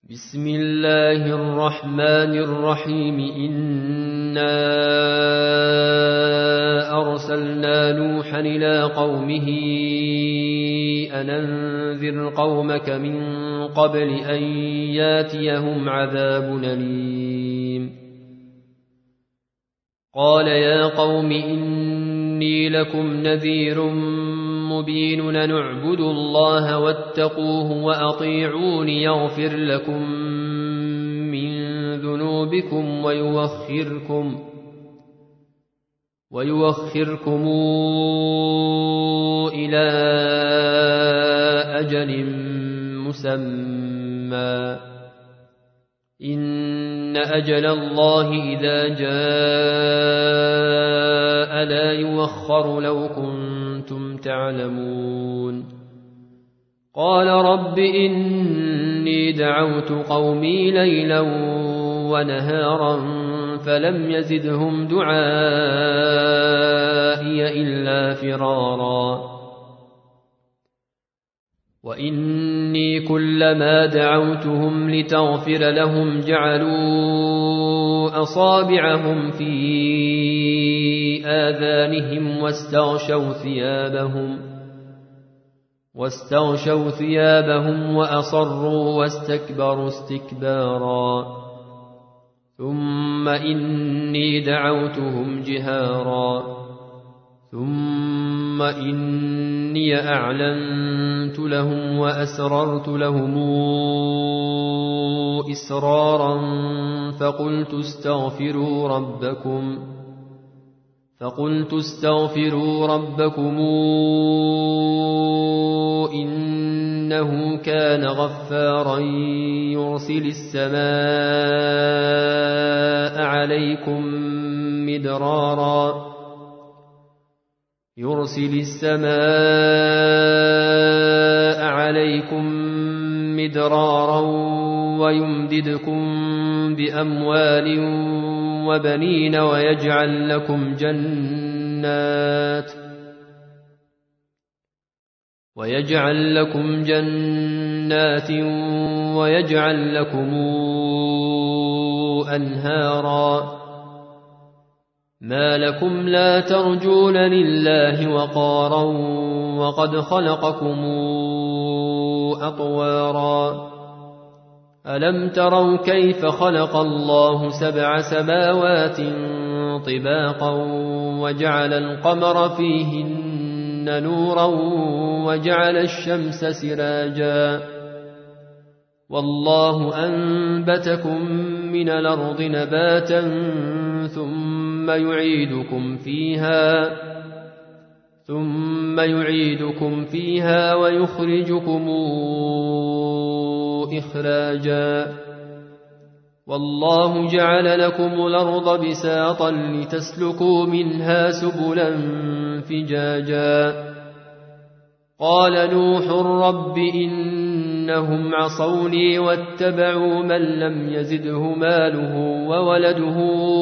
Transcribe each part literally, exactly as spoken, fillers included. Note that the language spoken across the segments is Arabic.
بسم الله الرحمن الرحيم إنا أرسلنا نوحا إلى قومه أن أنذر قومك من قبل أن ياتيهم عذاب أليم قال يا قوم إني لكم نذير مبين نعبد الله واتقوه وأطيعون يغفر لكم من ذنوبكم ويوخركم ويوخركم إلى أجل مسمى إن أجل الله إذا جاء لا يوخر لو كنتم تعلمون قال رب إني دعوت قومي ليلا ونهارا فلم يزدهم دعائي إلا فرارا وإني كلما دعوتهم لتغفر لهم جعلوا أصابعهم في آذانهم واستغشوا ثيابهم واستغشوا ثيابهم وأصروا واستكبروا استكبارا ثم إني دعوتهم جهارا ثم إني أعلنت لهم وأسررت لهم إسرارا فقلت استغفروا ربكم فقلت استغفروا ربكم إنه كان غفارا يرسل السماء عليكم مدرارا يرسل السماء عليكم مدرارا ويمددكم بأموال وبنين ويجعل لكم جنات ويجعل لكم جنات ويجعل لكم أنهارا ما لكم لا ترجون لله وقارا وقد خلقكم أطوارا ألم تروا كيف خلق الله سبع سماوات طباقا وجعل القمر فيهن نورا وجعل الشمس سراجا والله أنبتكم من الأرض نباتا ثم يعيدكم فيها ثم يعيدكم فيها ويخرجكم إخراجا والله جعل لكم الأرض بساطا لتسلكوا منها سبلا فجاجا قال نوح رب إنهم عصوني واتبعوا من لم يزده ماله وولده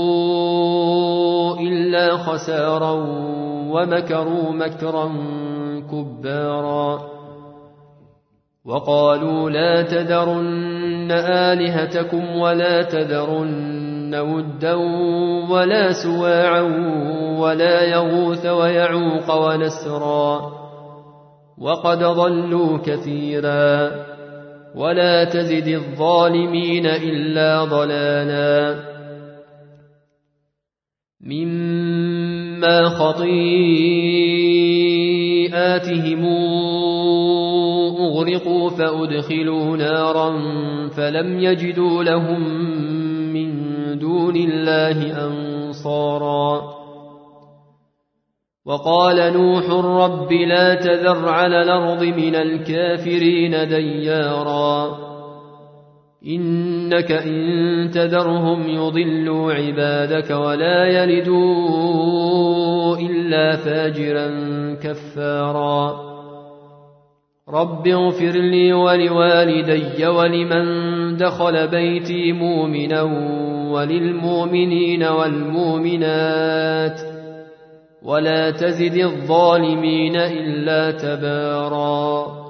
إلا خسارا ومكروا مكرا كبارا وقالوا لا تذرن آلهتكم ولا تذرن ودا ولا سواعا ولا يغوث ويعوق ونسرا وقد ضلوا كثيرا ولا تزد الظالمين إلا ضلالا مما خطيئاتهم أغرقوا فأدخلوا نارا فلم يجدوا لهم من دون الله أنصارا وقال نوح رب لا تذر على الأرض من الكافرين ديارا إنك إن تذرهم يضلوا عبادك ولا يلدوا إلا فاجرا كفارا رب اغفر لي ولوالدي ولمن دخل بيتي مؤمنا وللمؤمنين والمؤمنات ولا تزد الظالمين إلا تبارا